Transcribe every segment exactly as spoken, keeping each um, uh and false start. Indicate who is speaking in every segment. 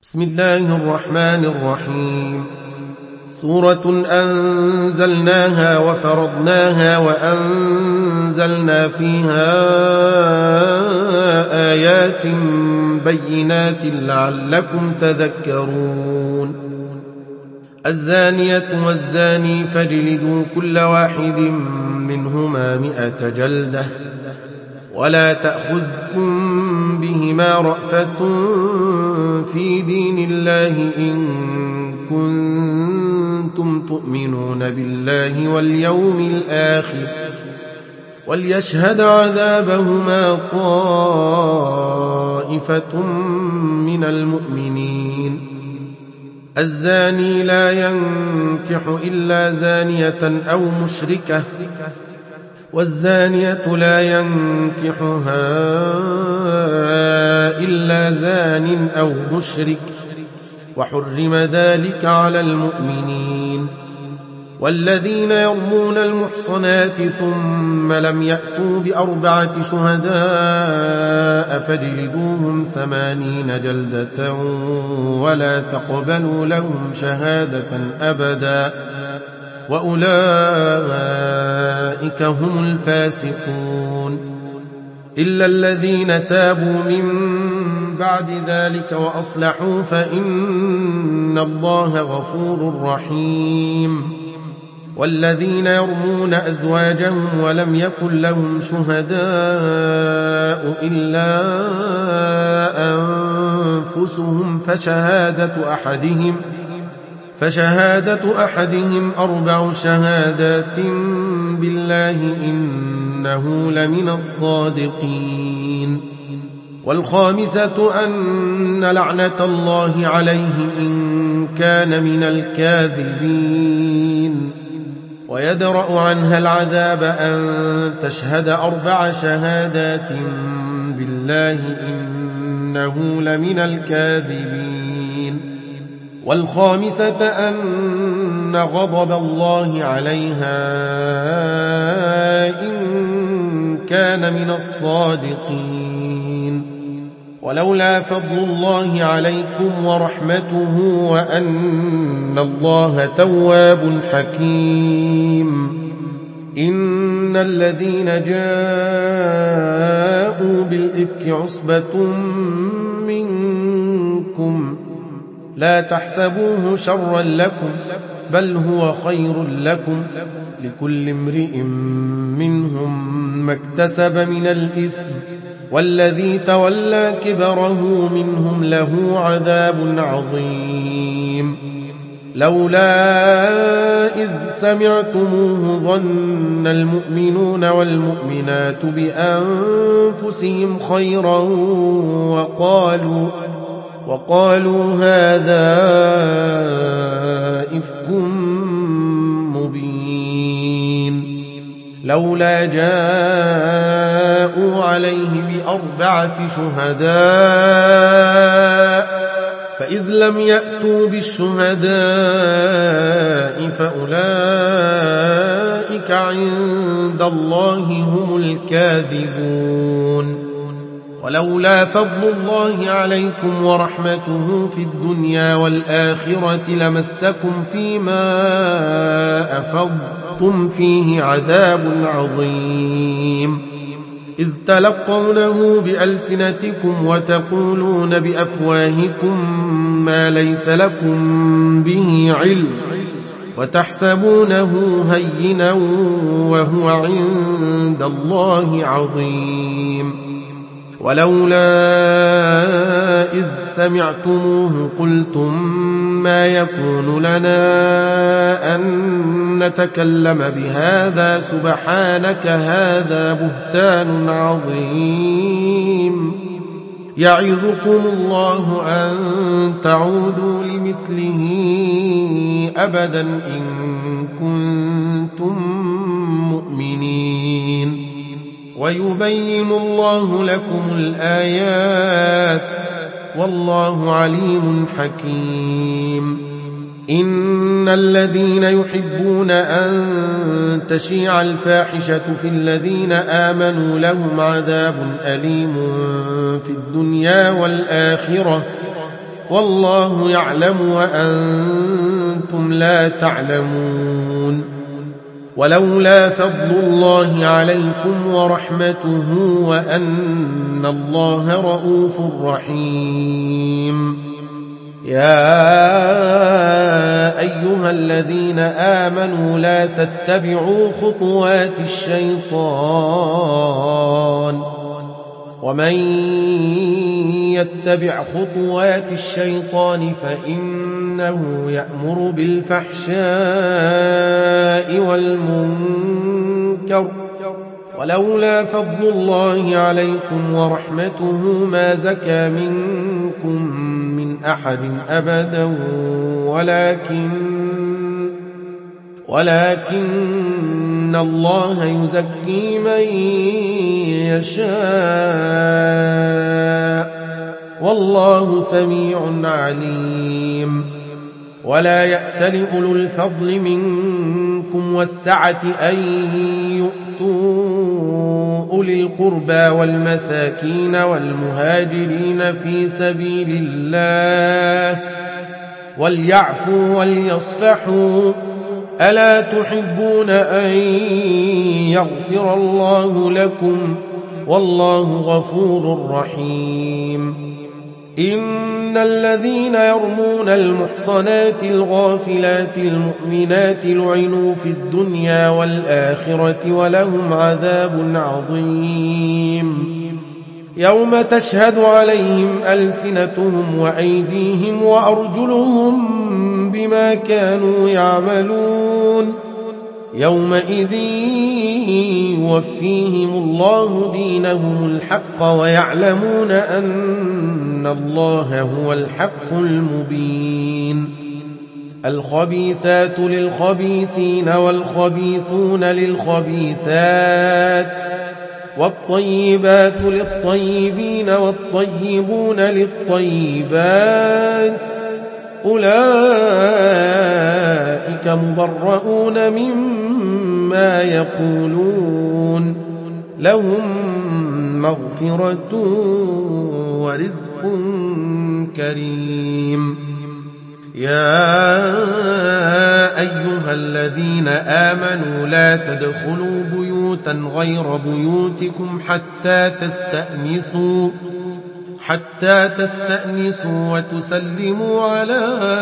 Speaker 1: بسم الله الرحمن الرحيم. سورة أنزلناها وفرضناها وأنزلنا فيها آيات بينات لعلكم تذكرون. الزانية والزاني فاجلدوا كل واحد منهما مئة جلدة ولا تأخذكم بهما رأفة في دين الله إن كنتم تؤمنون بالله واليوم الآخر وليشهد عذابهما طائفة من المؤمنين. الزاني لا ينكح إلا زانية أو مشركة والزانية لا ينكحها إلا زان أو مشرك وحرم ذلك على المؤمنين. والذين يرمون المحصنات ثم لم يأتوا بأربعة شهداء فاجلدوهم ثمانين جلدة ولا تقبلوا لهم شهادة أبدا وأولئك هم الفاسقون. إلا الذين تابوا من بعد ذلك وأصلحوا فإن الله غفور رحيم. والذين يرمون أزواجهم ولم يكن لهم شهداء إلا أنفسهم فشهادة أحدهم فشهادة أحدهم أربع شهادات بالله إنه لمن الصادقين. والخامسة أن لعنة الله عليه إن كان من الكاذبين. ويدرأ عنها العذاب أن تشهد أربع شهادات بالله إنه لمن الكاذبين. والخامسة أن غضب الله عليها إن كان من الصادقين. ولولا فضل الله عليكم ورحمته وأن الله تواب حكيم. إن الذين جاءوا بالإفك عصبة منكم لا تحسبوه شرا لكم بل هو خير لكم لكل امرئ منهم ما اكتسب من الإثم والذي تولى كبره منهم له عذاب عظيم. لولا إذ سمعتموه ظن المؤمنون والمؤمنات بأنفسهم خيرا وقالوا وقالوا هذا إفك مبين. لولا جاءوا عليه بأربعة شهداء فإذ لم يأتوا بالشهداء فأولئك عند الله هم الكاذبون. ولولا فضل الله عليكم ورحمته في الدنيا والآخرة لمسكم فيما أفضتم فيه عذاب عظيم. إذ تلقونه بألسنتكم وتقولون بأفواهكم ما ليس لكم به علم وتحسبونه هينا وهو عند الله عظيم. ولولا إذ سمعتموه قلتم ما يكون لنا أن نتكلم بهذا سبحانك هذا بهتان عظيم. يعظكم الله أن تعودوا لمثله أبدا إن كنتم مؤمنين. ويبين الله لكم الآيات والله عليم حكيم. إن الذين يحبون أن تشيع الفاحشة في الذين آمنوا لهم عذاب أليم في الدنيا والآخرة والله يعلم وأنتم لا تعلمون. ولولا فضل الله عليكم ورحمته وأن الله رؤوف رحيم. يا أيها الذين آمنوا لا تتبعوا خطوات الشيطان ومن يتبع خطوات الشيطان فإنه يأمر بالفحشاء والمنكر ولولا فضل الله عليكم ورحمته ما زكى منكم من أحد أبدا ولكن ولكن الله يزكي من يشاء والله سميع عليم. ولا يأتل أولو الفضل منكم والسعة أن يؤتوا أولي القربى والمساكين والمهاجرين في سبيل الله وليعفوا وليصفحوا ألا تحبون أن يغفر الله لكم والله غفور رحيم. إن الذين يرمون المحصنات الغافلات المؤمنات لعنوا في الدنيا والآخرة ولهم عذاب عظيم يوم تشهد عليهم ألسنتهم وأيديهم وأرجلهم بما كانوا يعملون يومئذ يوفيهم الله دينهم الحق ويعلمون أن الله هو الحق المبين. الخبيثات للخبيثين والخبيثون للخبيثات والطيبات للطيبين والطيبون للطيبات أولئك مبرؤون مما يقولون لهم مغفرة ورزق كريم. يا أيها الذين آمنوا لا تدخلوا بيوتا غير بيوتكم حتى تستأنسوا حتى تستأنسوا وتسلموا على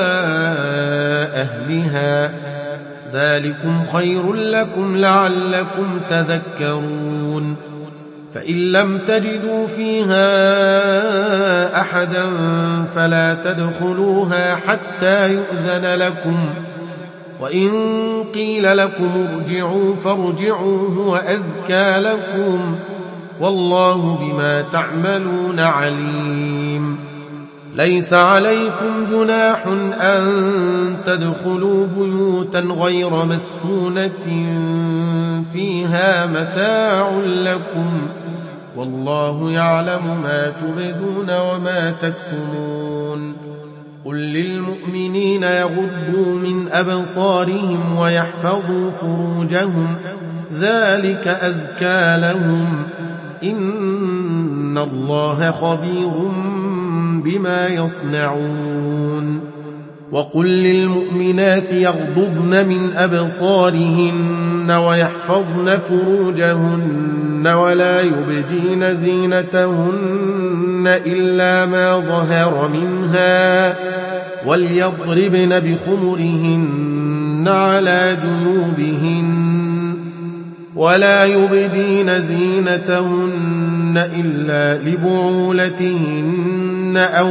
Speaker 1: أهلها ذلكم خير لكم لعلكم تذكرون. فإن لم تجدوا فيها أحدا فلا تدخلوها حتى يؤذن لكم وإن قيل لكم ارجعوا فارجعوا هو أزكى لكم والله بما تعملون عليم. ليس عليكم جناح أن تدخلوا بيوتا غير مسكونة فيها متاع لكم والله يعلم ما تبدون وما تكتمون. قل للمؤمنين يغضوا من أبصارهم ويحفظوا فروجهم ذلك أزكى لهم إن الله خبير بما يصنعون. وقل للمؤمنات يغضضن من أبصارهن ويحفظن فروجهن ولا يبدين زينتهن إلا ما ظهر منها وليضربن بخمرهن على جيوبهن ولا يبدين زينتهن إلا لبعولتهن أو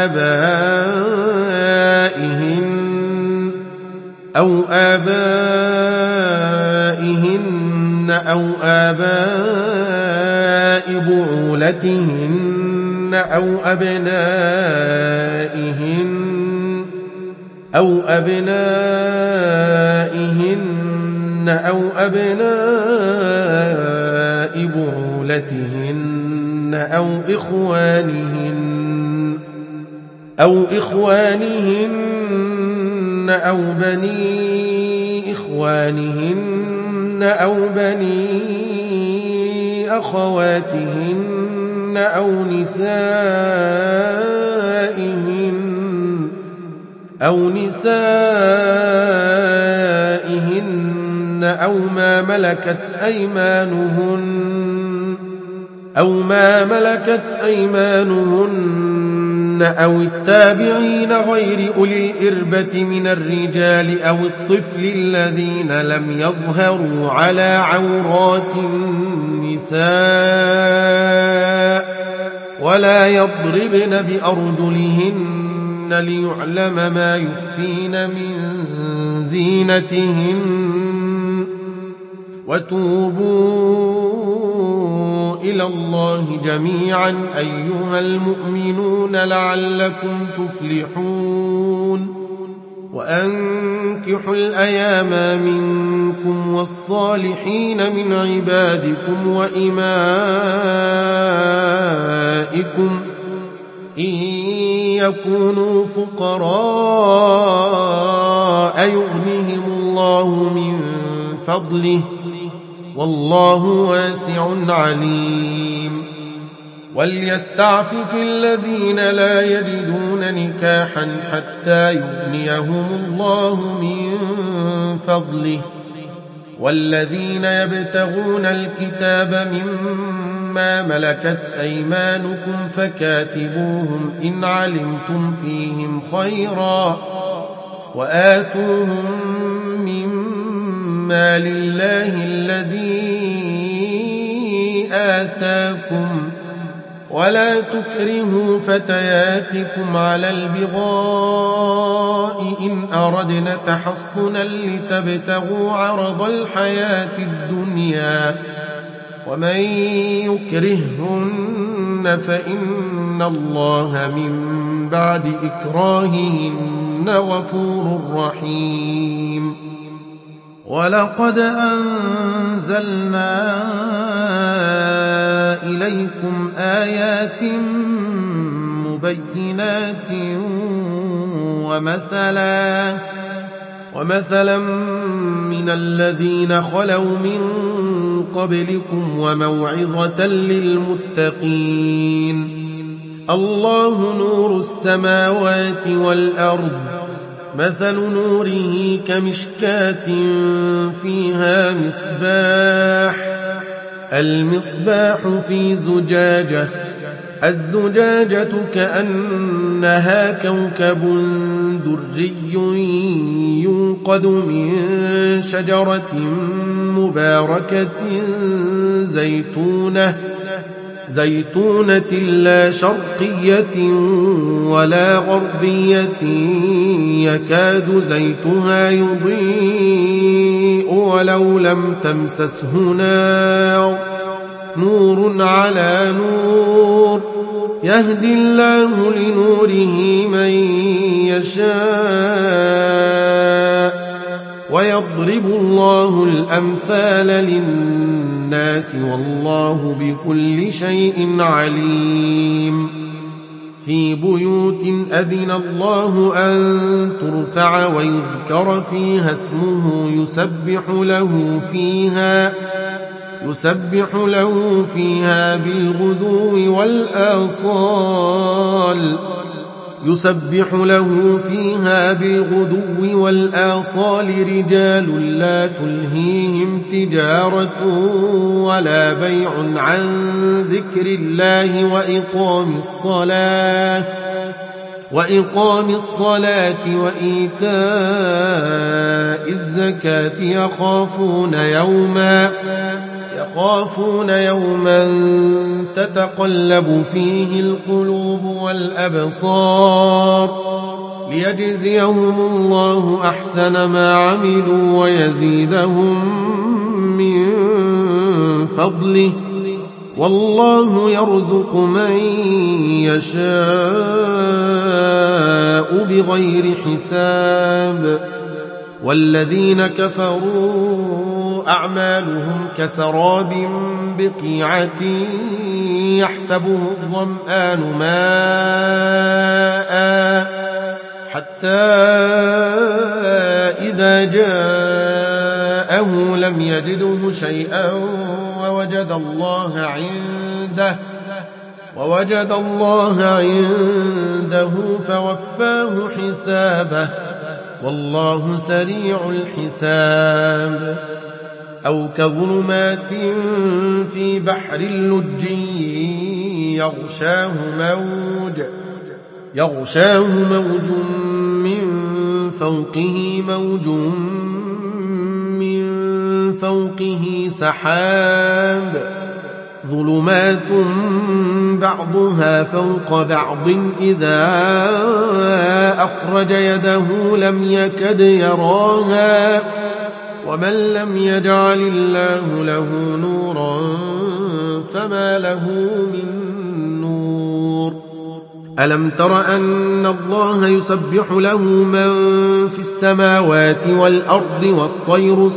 Speaker 1: آبائهن أو آبائهن أو آباء بعولتهن أو أبنائهن أو أبنائهن أو أبناء بعولتهن أو إخوانهن أو إخوانهن أو بني إخوانهن أو بني أخواتهن أو نسائهن أو نسائهن أو ما ملكت أيمانهن أو ما ملكت أيمانهن أو التابعين غير أولي الإربة من الرجال أو الطفل الذين لم يظهروا على عورات النساء ولا يضربن بأرجلهن ليعلم ما يخفين من زينتهن وتوبوا إلى الله جميعا أيها المؤمنون لعلكم تفلحون وأنكحوا الأيام منكم والصالحين من عبادكم وإمائكم إن يكونوا فقراء يغنهم الله من فضله والله واسع عليم وليستعفف الذين لا يجدون نكاحا حتى يغنيهم الله من فضله والذين يبتغون الكتاب مما ملكت أيمانكم فكاتبوهم إن علمتم فيهم خيرا وآتوهم مما لله الذي آتاكم ولا تكرهوا فتياتكم على البغاء إن أردنا تحصنا لتبتغوا عرض الحياة الدنيا ومن يكرههن فإن الله من بعد إكراههن غفور رحيم ولقد أنزلنا إليكم آيات مبينات ومثلا ومثلا من الذين خلوا من قبلكم وموعظة للمتقين الله نور السماوات والأرض مثل نوره كمشكاة فيها مصباح المصباح في زجاجة الزجاجة كأنها كوكب دري يوقد من شجرة مباركة زيتونة زيتونة لا شرقية ولا غربية يكاد زيتها يضيء ولو لم تمسسه نار نور على نور يهدي الله لنوره من يشاء ويضرب الله الأمثال للناس والله بكل شيء عليم في بيوت أذن الله أن ترفع ويذكر فيها اسمه يسبح له فيها يسبح له فيها بالغدو والآصال يسبح له فيها بالغدو والآصال رجال لا تلهيهم تجارة ولا بيع عن ذكر الله وإقام الصلاة وإقام الصلاة وإيتاء الزكاة يخافون يوما يخافون يوما تتقلب فيه القلوب والأبصار ليجزيهم الله أحسن ما عملوا ويزيدهم من فضله والله يرزق من يشاء بغير حساب والذين كفروا أعمالهم كسراب بقيعة يحسبه الظمآن ماء حتى إذا جاءه لم يجده شيئا ووجد الله عنده ووجد الله عنده فوفاه حسابه والله سريع الحساب. أو كظلمات في بحر لجي يغشاه موج يغشاه موج من فوقه موج من فوقه سحاب ظلمات بعضها فوق بعض إذا أخرج يده لم يكد يراها ومن لم يجعل الله له نورا فما له من نور. ألم تر أن الله يسبح له من في السماوات والأرض والطير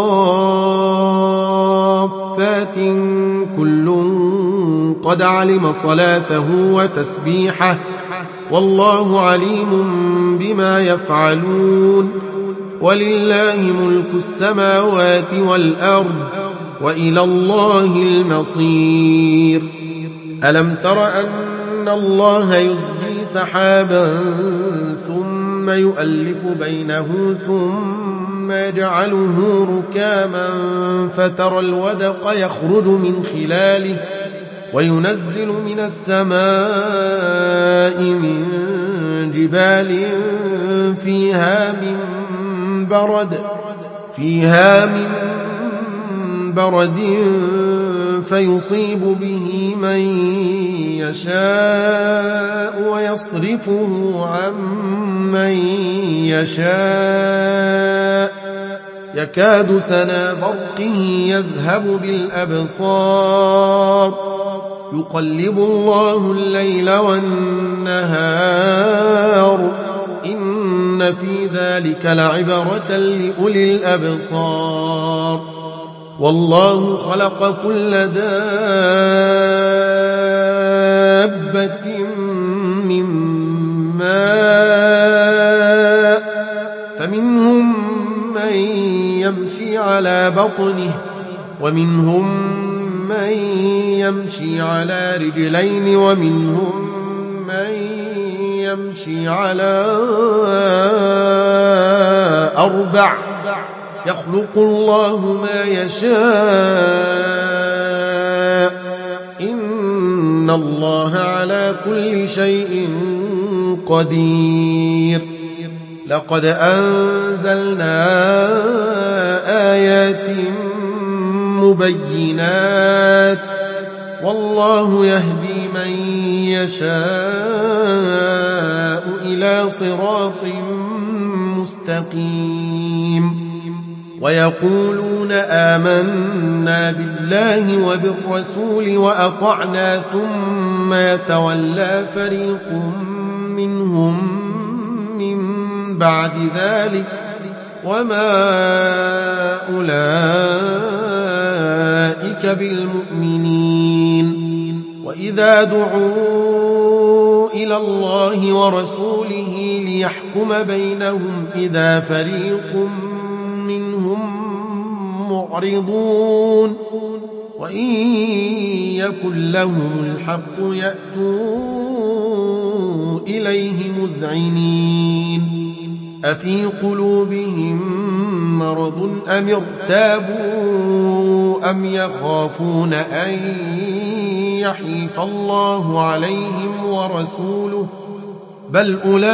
Speaker 1: صافات كل قد علم صلاته وتسبيحه والله عليم بما يفعلون. ولله ملك السماوات والأرض وإلى الله المصير. ألم تر أن الله يزجي سحابا ثم يؤلف بينه ثم يجعله ركاما فترى الودق يخرج من خلاله وينزل من السماء من جبال فيها من برد فيها من برد فيصيب به من يشاء ويصرفه عن من يشاء يكاد سنا برقه يذهب بالأبصار يقلب الله الليل والنهار إن في ذلك لعبرة لأولي الأبصار. والله خلق كل دابة من ماء فمنهم من يمشي على بطنه ومنهم من يمشي على رجلين ومنهم من يمشي على أربع يخلق الله ما يشاء إن الله على كل شيء قدير. لقد أنزلنا آيات مبينات والله يهدي من يشاء إلى صراط مستقيم. ويقولون آمنا بالله وبالرسول وأطعنا ثم يتولى فريق منهم من بعد ذلك وما أولئك بالمؤمنين. وإذا دعوا إلى الله ورسوله ليحكم بينهم إذا فريق منهم معرضون وإن يكن لهم الحق يأتوا إليه مذعنين. أفي قلوبهم مرض أم ارتابوا أم يخافون أن يحيف الله عليهم ورسوله بل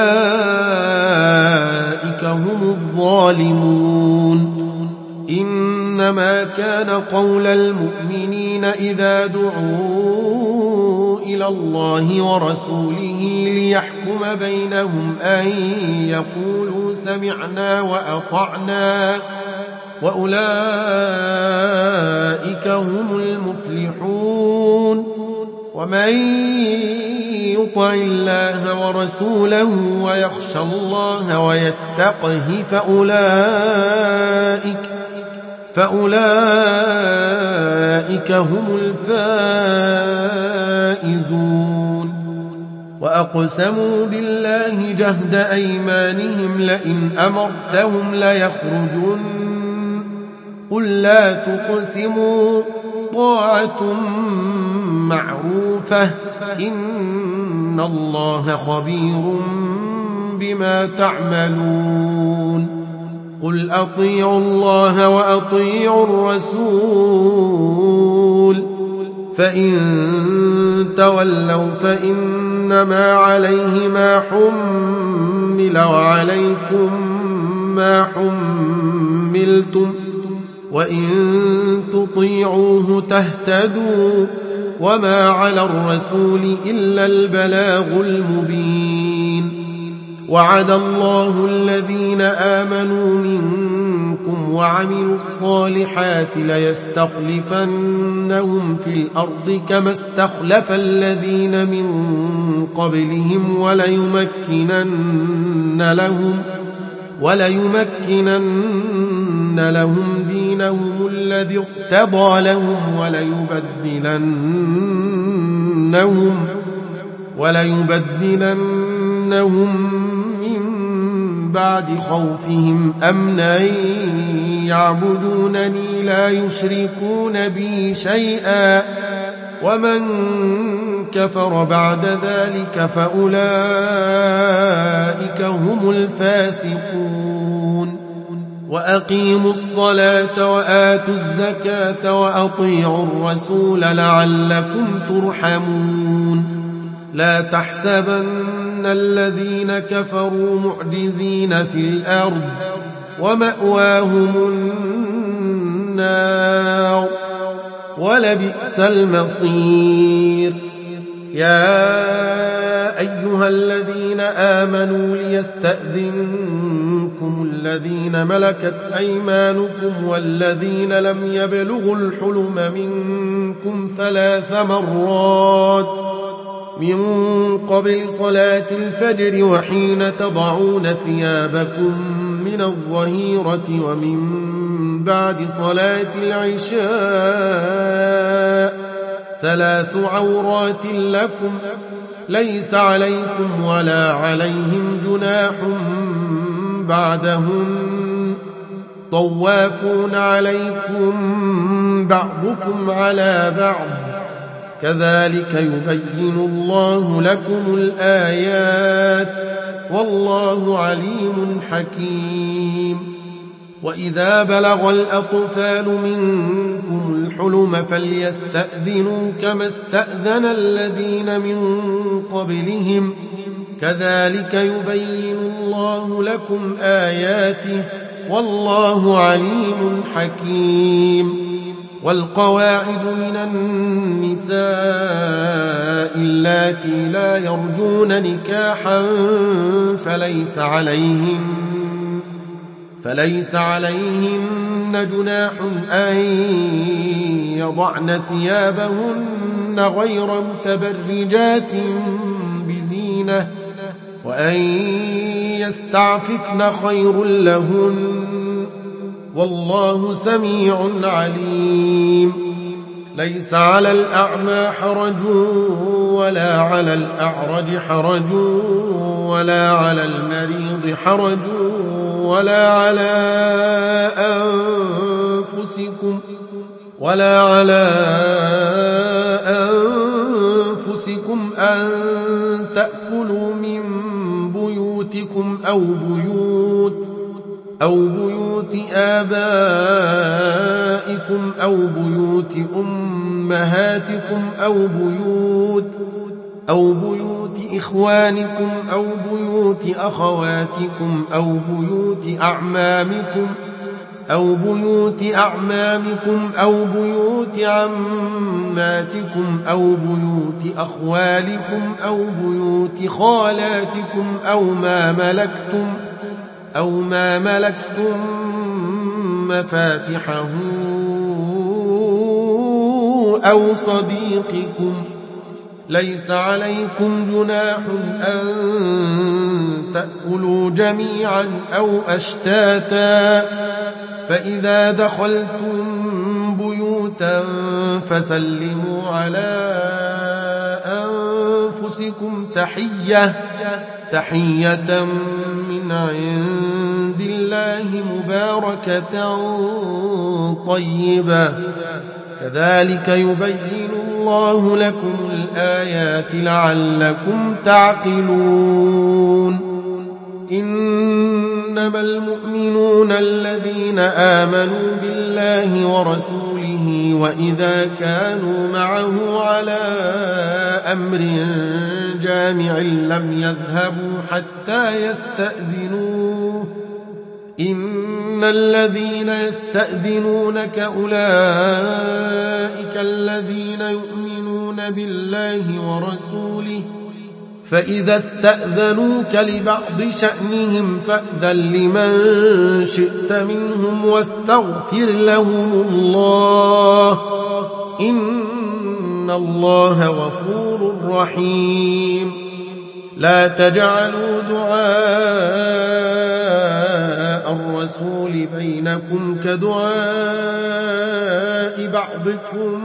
Speaker 1: أولئك هم الظالمون. إنما كان قول المؤمنين إذا دعوا إلى الله ورسوله ليحكم بينهم أن يقولوا سمعنا وأطعنا وأولئك هم المفلحون. ومن يطع الله ورسوله ويخشى الله ويتقه فأولئك فأولئك هم الفائزون. وأقسموا بالله جهد أيمانهم لئن أمرتهم ليخرجن قل لا تقسموا طاعة معروفة إن الله خبير بما تعملون قل أطيعوا الله وأطيعوا الرسول فإن تولوا فإنما عليه ما حمل وعليكم ما حملتم وإن تطيعوه تهتدوا وما على الرسول إلا البلاغ المبين وعد الله الذين آمنوا منكم وعملوا الصالحات ليستخلفنهم في الأرض كما استخلف الذين من قبلهم وليمكنن لهم وليمكنن لهم دينهم الذي ارتضى لهم وليبدلنهم وليبدلنهم من بعد خوفهم أمنا يعبدونني لا يشركون بي شيئا ومن كفر بعد ذلك فأولئك هم الفاسقون وأقيموا الصلاة وآتوا الزكاة وأطيعوا الرسول لعلكم ترحمون لا تحسبن الذين كفروا معجزين في الأرض ومأواهم النار ولبئس المصير يا أيها الذين آمنوا ليستأذنكم الذين ملكت أيمانكم والذين لم يبلغوا الحلم منكم ثلاث مرات من قبل صلاة الفجر وحين تضعون ثيابكم من الظهيرة ومن بعد صلاة العشاء ثلاث عورات لكم ليس عليكم ولا عليهم جناح بعدهن طوافون عليكم بعضكم على بعض كذلك يبين الله لكم الآيات والله عليم حكيم وإذا بلغ الأطفال منكم الحلم فليستأذنوا كما استأذن الذين من قبلهم كذلك يبين الله لكم آياته والله عليم حكيم والقواعد من النساء اللاتي لا يرجون نكاحا فليس عليهن فليس عليهن جناح أن يضعن ثيابهن غير متبرجات بزينة وأن يستعففن خير لهن والله سميع عليم ليس على الأعمى حرج ولا على الأعرج حرج ولا على المريض حرج ولا على أنفسكم ولا على أنفسكم أن تأكلوا من بيوتكم أو بيوت أو بيوت آبائكم أو بيوت أمهاتكم أو بيوت أو بيوت إخوانكم أو بيوت أخواتكم أو بيوت أعمامكم أو بيوت أعمامكم أو بيوت عماتكم أو بيوت أخوالكم أو بيوت خالاتكم أو ما ملكتم أو ما ملكتم مفاتحه أو صديقكم ليس عليكم جناح أن تأكلوا جميعا أو أشتاتا فإذا دخلتم بيوتا فسلموا على أنفسكم تحية تحية من عند الله مباركة طيبة كذلك يبين الله لكم الآيات لعلكم تعقلون إنما المؤمنون الذين آمنوا بالله ورسوله وإذا كانوا معه على أمر جامع لم يذهبوا حتى يستأذنوه إن الذين يستأذنونك أولئك الذين يؤمنون بالله ورسوله فإذا استأذنوك لبعض شأنهم فأذن لمن شئت منهم واستغفر لهم الله إن الله غفور رحيم لا تجعلوا دعاء الرسول بينكم كدعاء بعضكم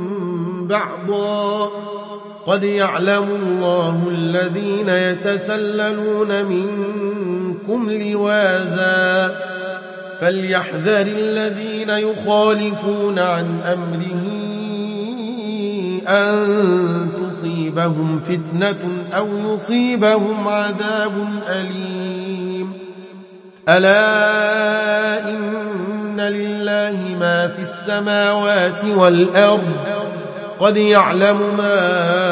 Speaker 1: بعضا قد يعلم الله الذين يتسللون منكم لواذا فليحذر الذين يخالفون عن أمره أن تصيبهم فتنة أو يصيبهم عذاب أليم ألا إن لله ما في السماوات والأرض قد يعلم ما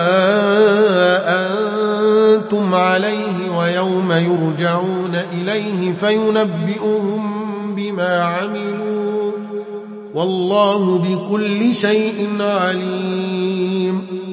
Speaker 1: أنتم عليه ويوم يرجعون إليه فينبئهم بما عملوا والله بكل شيء عليم